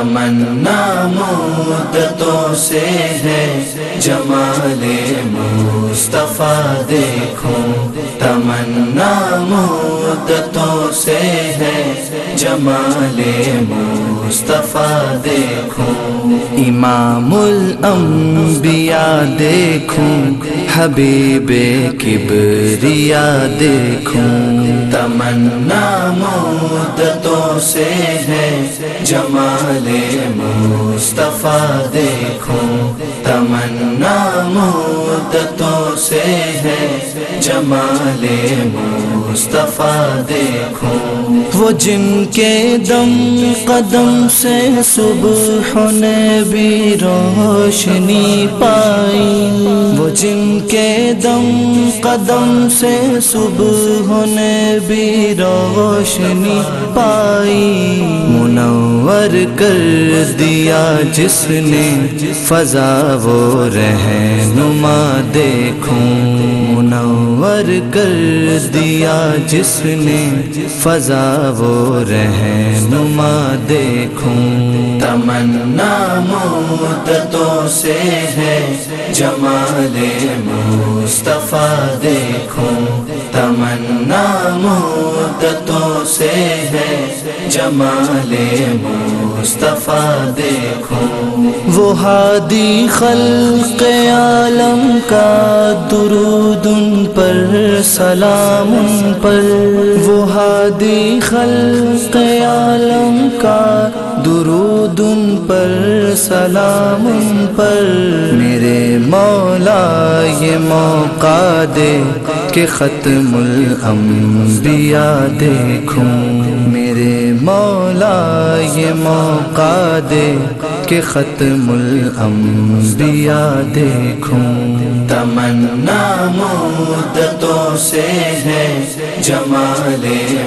تمنا مدتوں سے ہے جمال مصطفیٰ دیکھوں، تمنا مدتوں سے ہے جمال مصطفیٰ دیکھوں، امام الانبیاء دیکھوں، حبیب کبریا دیکھوں، تمنا مدتوں سے ہے جمال مصطفیٰ دیکھوں، تمنا مدتوں سے ہے جمال مصطفیٰ دیکھوں، وہ جن کے دم قدم سے صبح نے بھی روشنی پائی، وہ جن کے دم قدم سے صبح نے بھی روشنی پائی، منور کر دیا جس نے فضا وہ رہنما دیکھوں، منور کر دیا جس نے فضا وہ رہنما دیکھوں، تمنا مدتوں سے ہے جمال مصطفیٰ دیکھوں، تمنا مدتوں سے ہے جمال مصطفیٰ دیکھوں، وہ ہادی خلق عالم کا درود ان پر سلام ان پر، وہ ہادی خلق عالم کا درود ان پر سلام ان پر، میرے مولا یہ موقع دے کہ ختم الانبیاء دیکھوں، میرے مولا یہ موقع دے کہ ختم الانبیاء دیکھوں، تمنا مدتوں سے ہے جمال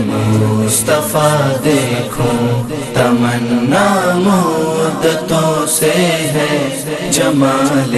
مصطفیٰ دیکھوں، تمنا مدتوں سے ہے جمال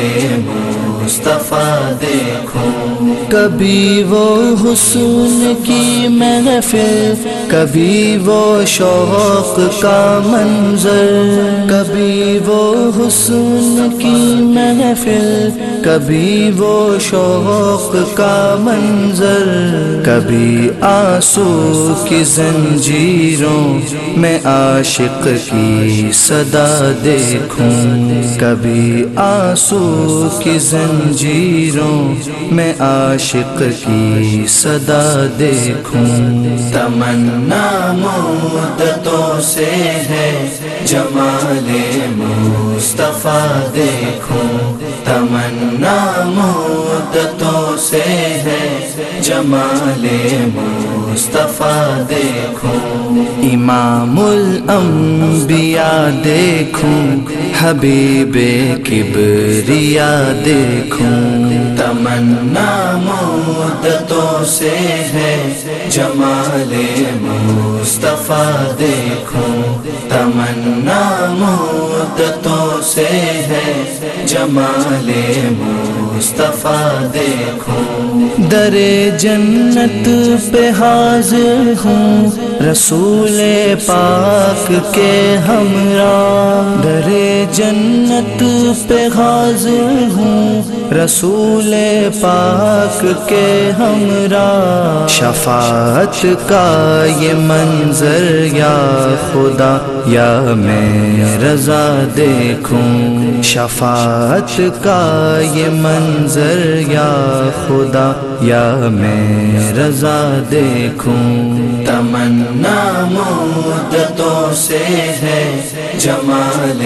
مصطفیٰ دیکھوں، کبھی وہ حسن کی محفل، کبھی وہ شوق کا منظر، کبھی وہ حسن کی محفل، کبھی وہ شوق کا منظر، کبھی آنسو کی زنجیروں میں عاشق کی صدا دیکھوں، کبھی آنسو کی زنجیروں میں عاشق کی صدا دیکھوں، تمنا مدتوں سے ہے جمال مصطفیٰ دیکھوں، تمنا مدتوں سے ہے جمال مصطفیٰ دیکھوں، امام الانبیاء دیکھوں، حبیب کبریا دیکھوں، تمنا مدتوں سے ہے جمال مصطفیٰ دیکھوں، تمنا مدتوں سے ہے جمال مصطفیٰ دیکھوں، در جنت پہ حاضر ہوں رسول پاک کے ہمراہ، در جنت پہ حاضر ہوں رسول پاک کے ہمراہ، شفاعت کا یہ منظر یا خدا یا میں رضا دیکھوں، شفاعت کا یہ منظر یا خدا یا میں رضا دیکھوں، تمنا مدتوں سے ہے جمال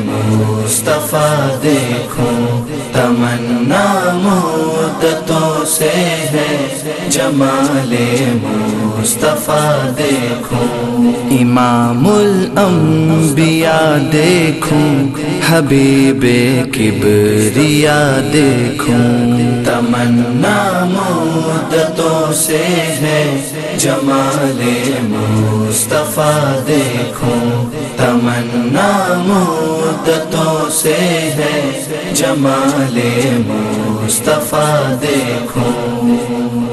مصطفیٰ دیکھوں، تمنا مدتوں سے ہے جمال مصطفیٰ دیکھوں، امام الانبیاء دیکھوں، حبیب کبریا دیکھوں، تمنا مدتوں سے ہے جمال مصطفیٰ دیکھوں، تمنا مدتوں سے ہے جمال مصطفیٰ دیکھوں۔